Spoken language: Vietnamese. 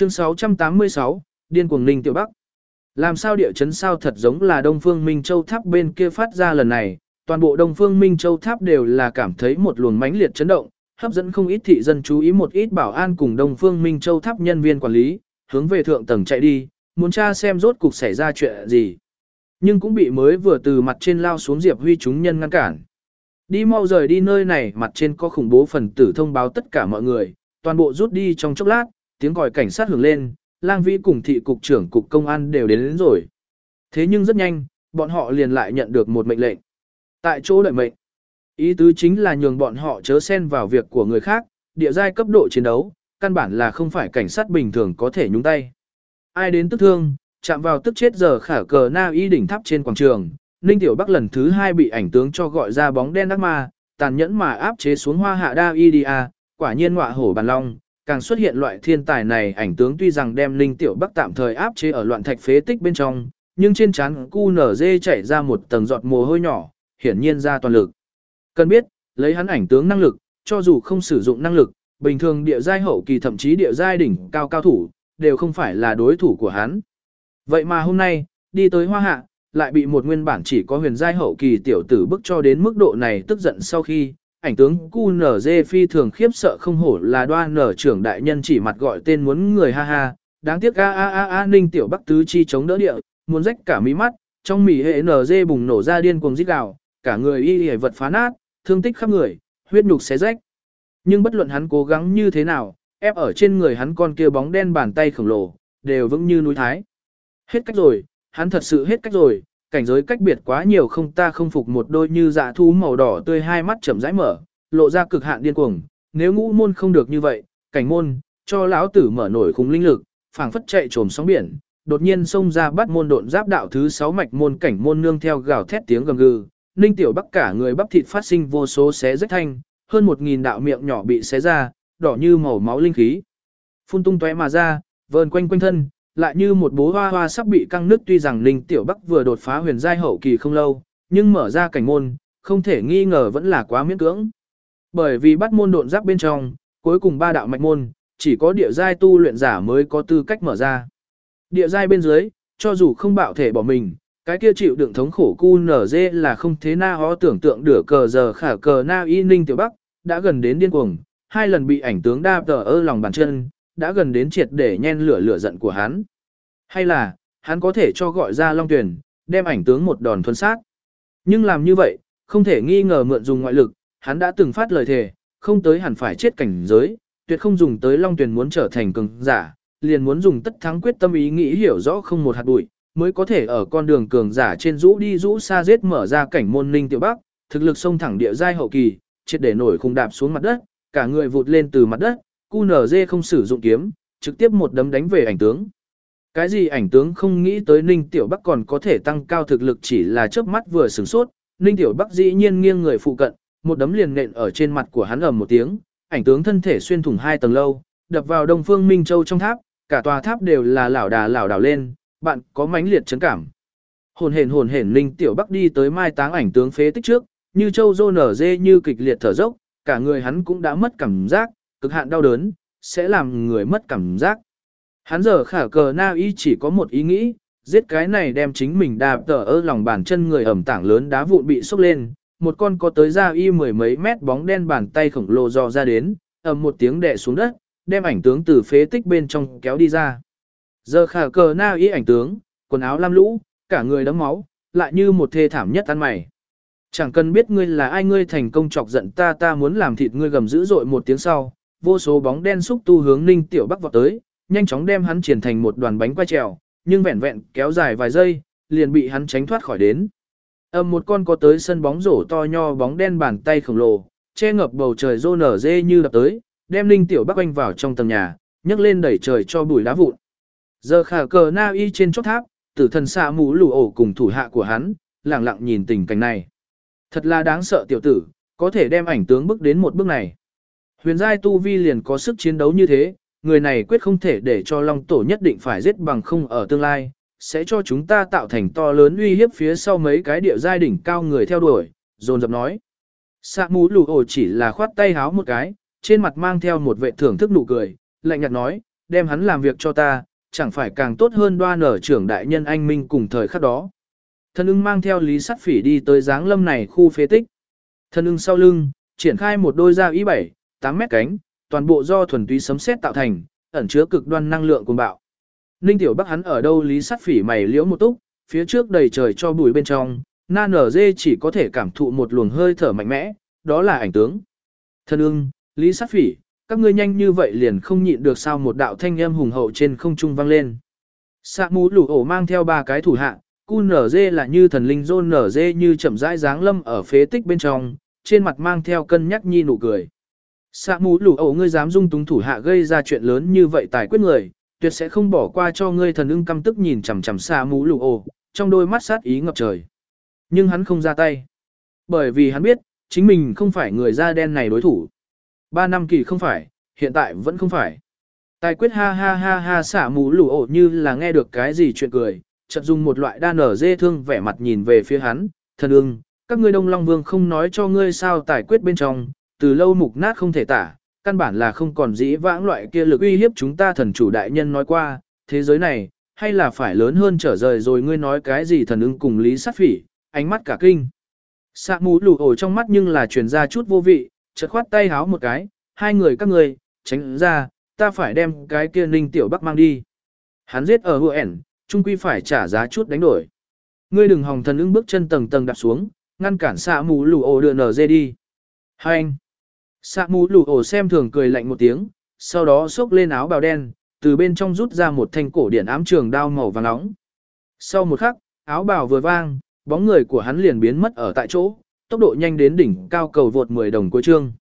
Chương 686, Điên cuồng Ninh Tiểu Bắc. Làm sao địa chấn sao thật giống là Đông Phương Minh Châu Tháp bên kia phát ra lần này, toàn bộ Đông Phương Minh Châu Tháp đều là cảm thấy một luồng mãnh liệt chấn động, hấp dẫn không ít thị dân chú ý, một ít bảo an cùng Đông Phương Minh Châu Tháp nhân viên quản lý, hướng về thượng tầng chạy đi, muốn tra xem rốt cục xảy ra chuyện gì. Nhưng cũng bị mới vừa từ mặt trên lao xuống Diệp Huy chúng nhân ngăn cản. Đi mau rời đi nơi này, mặt trên có khủng bố phần tử thông báo tất cả mọi người, toàn bộ rút đi trong chốc lát, tiếng còi cảnh sát hưởng lên, Lang Vĩ cùng thị cục trưởng cục công an đều đến rồi. Thế nhưng rất nhanh, bọn họ liền lại nhận được một mệnh lệnh. Tại chỗ đợi mệnh. Ý tứ chính là nhường bọn họ chớ xen vào việc của người khác, địa giai cấp độ chiến đấu, căn bản là không phải cảnh sát bình thường có thể nhúng tay. Ai đến tức thương, chạm vào tức chết giờ khả cờ na y đỉnh tháp trên quảng trường, Ninh Tiểu Bắc lần thứ 2 bị ảnh tướng cho gọi ra bóng đen ác ma, tàn nhẫn mà áp chế xuống Hoa Hạ Đa Y quả nhiên ngọa hổ bàn long, càng xuất hiện loại thiên tài này. Ảnh tướng tuy rằng đem Ninh Tiểu Bắc tạm thời áp chế ở loạn thạch phế tích bên trong, nhưng trên trán QNZ chảy ra một tầng giọt mồ hôi nhỏ, hiển nhiên ra toàn lực. Cần biết, lấy hắn ảnh tướng năng lực, cho dù không sử dụng năng lực, bình thường địa giai hậu kỳ thậm chí địa giai đỉnh cao cao thủ, đều không phải là đối thủ của hắn. Vậy mà hôm nay, đi tới Hoa Hạ, lại bị một nguyên bản chỉ có huyền giai hậu kỳ tiểu tử bức cho đến mức độ này. Tức giận sau khi, ảnh tướng QNZ phi thường khiếp sợ, không hổ là Đoan Nở trưởng đại nhân, chỉ mặt gọi tên muốn người ha ha. Đáng tiếc Ninh Tiểu Bắc tứ chi chống đỡ địa, muốn rách cả mí mắt, trong mỉ hệ NG bùng nổ ra điên cuồng rít gào, cả người y hề vật phá nát, thương tích khắp người, huyết nhục xé rách. Nhưng bất luận hắn cố gắng như thế nào, ép ở trên người hắn con kia bóng đen bàn tay khổng lồ, đều vững như núi thái. Hết cách rồi, hắn thật sự hết cách rồi, cảnh giới cách biệt quá nhiều, không ta không phục. Một đôi như dạ thú màu đỏ tươi hai mắt chậm rãi mở, lộ ra cực hạn điên cuồng. Nếu ngũ môn không được như vậy, cảnh môn, cho lão tử mở nổi khủng linh lực, phảng phất chạy trồm sóng biển, đột nhiên xông ra bắt môn độn giáp đạo thứ 6 mạch môn. Cảnh môn nương theo gào thét tiếng gầm gừ, Ninh Tiểu Bắc cả người bắp thịt phát sinh vô số xé rách thanh, hơn 1000 đạo miệng nhỏ bị xé ra, đỏ như màu máu linh khí phun tung tóe mà ra, vờn quanh quanh thân, lại như một bố hoa hoa sắp bị căng nứt. Tuy rằng Ninh Tiểu Bắc vừa đột phá huyền giai hậu kỳ không lâu, nhưng mở ra cảnh môn, không thể nghi ngờ vẫn là quá miễn cưỡng. Bởi vì bắt môn độn giáp bên trong, cuối cùng 3 đạo mạch môn, chỉ có địa giai tu luyện giả mới có tư cách mở ra. Địa giai bên dưới, cho dù không bạo thể bỏ mình, cái kia chịu đựng thống khổ QNZ là không thế na ho tưởng tượng. Đửa cờ giờ khả cờ na y Ninh Tiểu Bắc đã gần đến điên cuồng, 2 lần bị ảnh tướng đạp ở lòng bàn chân, đã gần đến triệt để nhen lửa giận của hắn. Hay là, hắn có thể cho gọi ra Long Tuyển, đem ảnh tướng một đòn thuần sát. Nhưng làm như vậy, không thể nghi ngờ mượn dùng ngoại lực, hắn đã từng phát lời thề, không tới hẳn phải chết cảnh giới, tuyệt không dùng tới Long Tuyển. Muốn trở thành cường giả, liền muốn dùng tất thắng quyết tâm, ý nghĩ hiểu rõ không một hạt bụi, mới có thể ở con đường cường giả trên rũ đi rũ xa giết mở ra cảnh môn. Ninh Tiểu Bắc, thực lực xông thẳng địa giai hậu kỳ, triệt để nổi khung đạp xuống mặt đất, cả người vụt lên từ mặt đất, QNZ không sử dụng kiếm, trực tiếp một đấm đánh về ảnh tướng. Cái gì ảnh tướng không nghĩ tới Ninh Tiểu Bắc còn có thể tăng cao thực lực, chỉ là chớp mắt vừa sửng sốt, Ninh Tiểu Bắc dĩ nhiên nghiêng người phụ cận, một đấm liền nện ở trên mặt của hắn, ầm một tiếng, ảnh tướng thân thể xuyên thủng 2 tầng lâu, đập vào Đông Phương Minh Châu trong tháp, cả tòa tháp đều là lảo đảo lên, bạn có mãnh liệt chấn cảm. Hồn hển Ninh Tiểu Bắc đi tới mai táng ảnh tướng phế tích trước, như châu rô nở dê, như kịch liệt thở dốc, cả người hắn cũng đã mất cảm giác, cực hạn đau đớn, sẽ làm người mất cảm giác. Hắn giờ khả cờ na y chỉ có một ý nghĩ, giết cái này đem chính mình đạp ở lòng bàn chân người. Ẩm tảng lớn đá vụn bị xốc lên, một con có tới ra y 10 mấy mét bóng đen bàn tay khổng lồ dò ra đến, ầm một tiếng đè xuống đất, đem ảnh tướng từ phế tích bên trong kéo đi ra. Giờ khả cờ na y ảnh tướng, quần áo lam lũ, cả người đẫm máu, lại như một thê thảm nhất ăn mày. Chẳng cần biết ngươi là ai, ngươi thành công chọc giận ta, ta muốn làm thịt ngươi. Gầm dữ dội một tiếng sau, vô số bóng đen xúc tu hướng Ninh Tiểu Bắc vọt tới, nhanh chóng đem hắn triển thành một đoàn bánh quay trèo, nhưng vẹn vẹn kéo dài vài giây, liền bị hắn tránh thoát khỏi đến. Một con có tới sân bóng rổ to nho bóng đen bàn tay khổng lồ, che ngập bầu trời rô nở dê như đập tới, đem Ninh Tiểu Bắc oanh vào trong tầng nhà, nhấc lên đẩy trời cho bụi đá vụn. Giờ khả cờ na y trên chót tháp, tử thần xạ mũ lù ổ cùng thủ hạ của hắn, lặng lặng nhìn tình cảnh này. Thật là đáng sợ tiểu tử, có thể đem ảnh tướng bước đến một bước này. Huyền giai tu vi liền có sức chiến đấu như thế, người này quyết không thể để cho Long Tổ nhất định phải giết, bằng không ở tương lai, sẽ cho chúng ta tạo thành to lớn uy hiếp. Phía sau mấy cái địa giai đỉnh cao người theo đuổi, dồn dập nói. Sạ mũ lù ổ chỉ là khoát tay háo một cái, trên mặt mang theo một vệ thưởng thức nụ cười, lạnh nhạt nói, đem hắn làm việc cho ta, chẳng phải càng tốt hơn đoan ở trưởng đại nhân anh minh cùng thời khắc đó. Thần ưng mang theo Lý Sát Phỉ đi tới Giáng Lâm này khu phế tích. Thần ưng sau lưng, triển khai một đôi da ý 7-8 mét cánh, toàn bộ do thuần túy sấm sét tạo thành, ẩn chứa cực đoan năng lượng cuồng bạo. Ninh Tiểu Bắc hắn ở đâu Lý Sát Phỉ mày liễu một túc, phía trước đầy trời cho bụi bên trong, na nở dê chỉ có thể cảm thụ một luồng hơi thở mạnh mẽ, đó là ảnh tướng. Thần ưng, Lý Sát Phỉ, các ngươi nhanh như vậy liền không nhịn được sao một đạo thanh âm hùng hậu trên không trung vang lên. Sạ mũ lũ ổ mang theo 3 cái thủ hạ, cu nở dê là như thần linh rôn nở dê như chậm rãi dáng lâm ở phế tích bên trong, trên mặt mang theo cân nhắc nhi nụ cười. Sạ mũ lũ ổ ngươi dám dung túng thủ hạ gây ra chuyện lớn như vậy tài quyết người, tuyệt sẽ không bỏ qua cho ngươi. Thần ưng căm tức nhìn chằm chằm Sạ mũ lũ ổ, trong đôi mắt sát ý ngập trời. Nhưng hắn không ra tay, bởi vì hắn biết, chính mình không phải người da đen này đối thủ. 3 năm kỳ không phải, hiện tại vẫn không phải. Tài quyết ha ha ha ha Sạ mũ lũ ổ như là nghe được cái gì chuyện cười, chợt dùng một loại đa nở dê thương vẻ mặt nhìn về phía hắn. Thần ưng, các ngươi Đông Long Vương không nói cho ngươi sao tài quyết bên trong, từ lâu mục nát không thể tả, căn bản là không còn dĩ vãng loại kia lực uy hiếp chúng ta. Thần chủ đại nhân nói qua, thế giới này, hay là phải lớn hơn trở rời rồi. Ngươi nói cái gì? Thần ưng cùng Lý Sát Phỉ, ánh mắt cả kinh. Sạ mũ lù ổ trong mắt nhưng là truyền ra chút vô vị, chợt khoát tay háo một cái, hai người các ngươi, tránh ra, ta phải đem cái kia Ninh Tiểu Bắc mang đi. Hắn giết ở Huen, chung quy phải trả giá chút đánh đổi. Ngươi đừng hòng. Thần ưng bước chân tầng tầng đạp xuống, ngăn cản Sạ mũ lù ổ đưa nở dê đi. Hai anh. Sạ mũ lù ổ xem thường cười lạnh một tiếng, sau đó xốc lên áo bào đen, từ bên trong rút ra một thanh cổ điển ám trường đao màu vàng nóng. Sau một khắc, áo bào vừa vang, bóng người của hắn liền biến mất ở tại chỗ, tốc độ nhanh đến đỉnh cao cầu vượt 10 đồng cuối chương.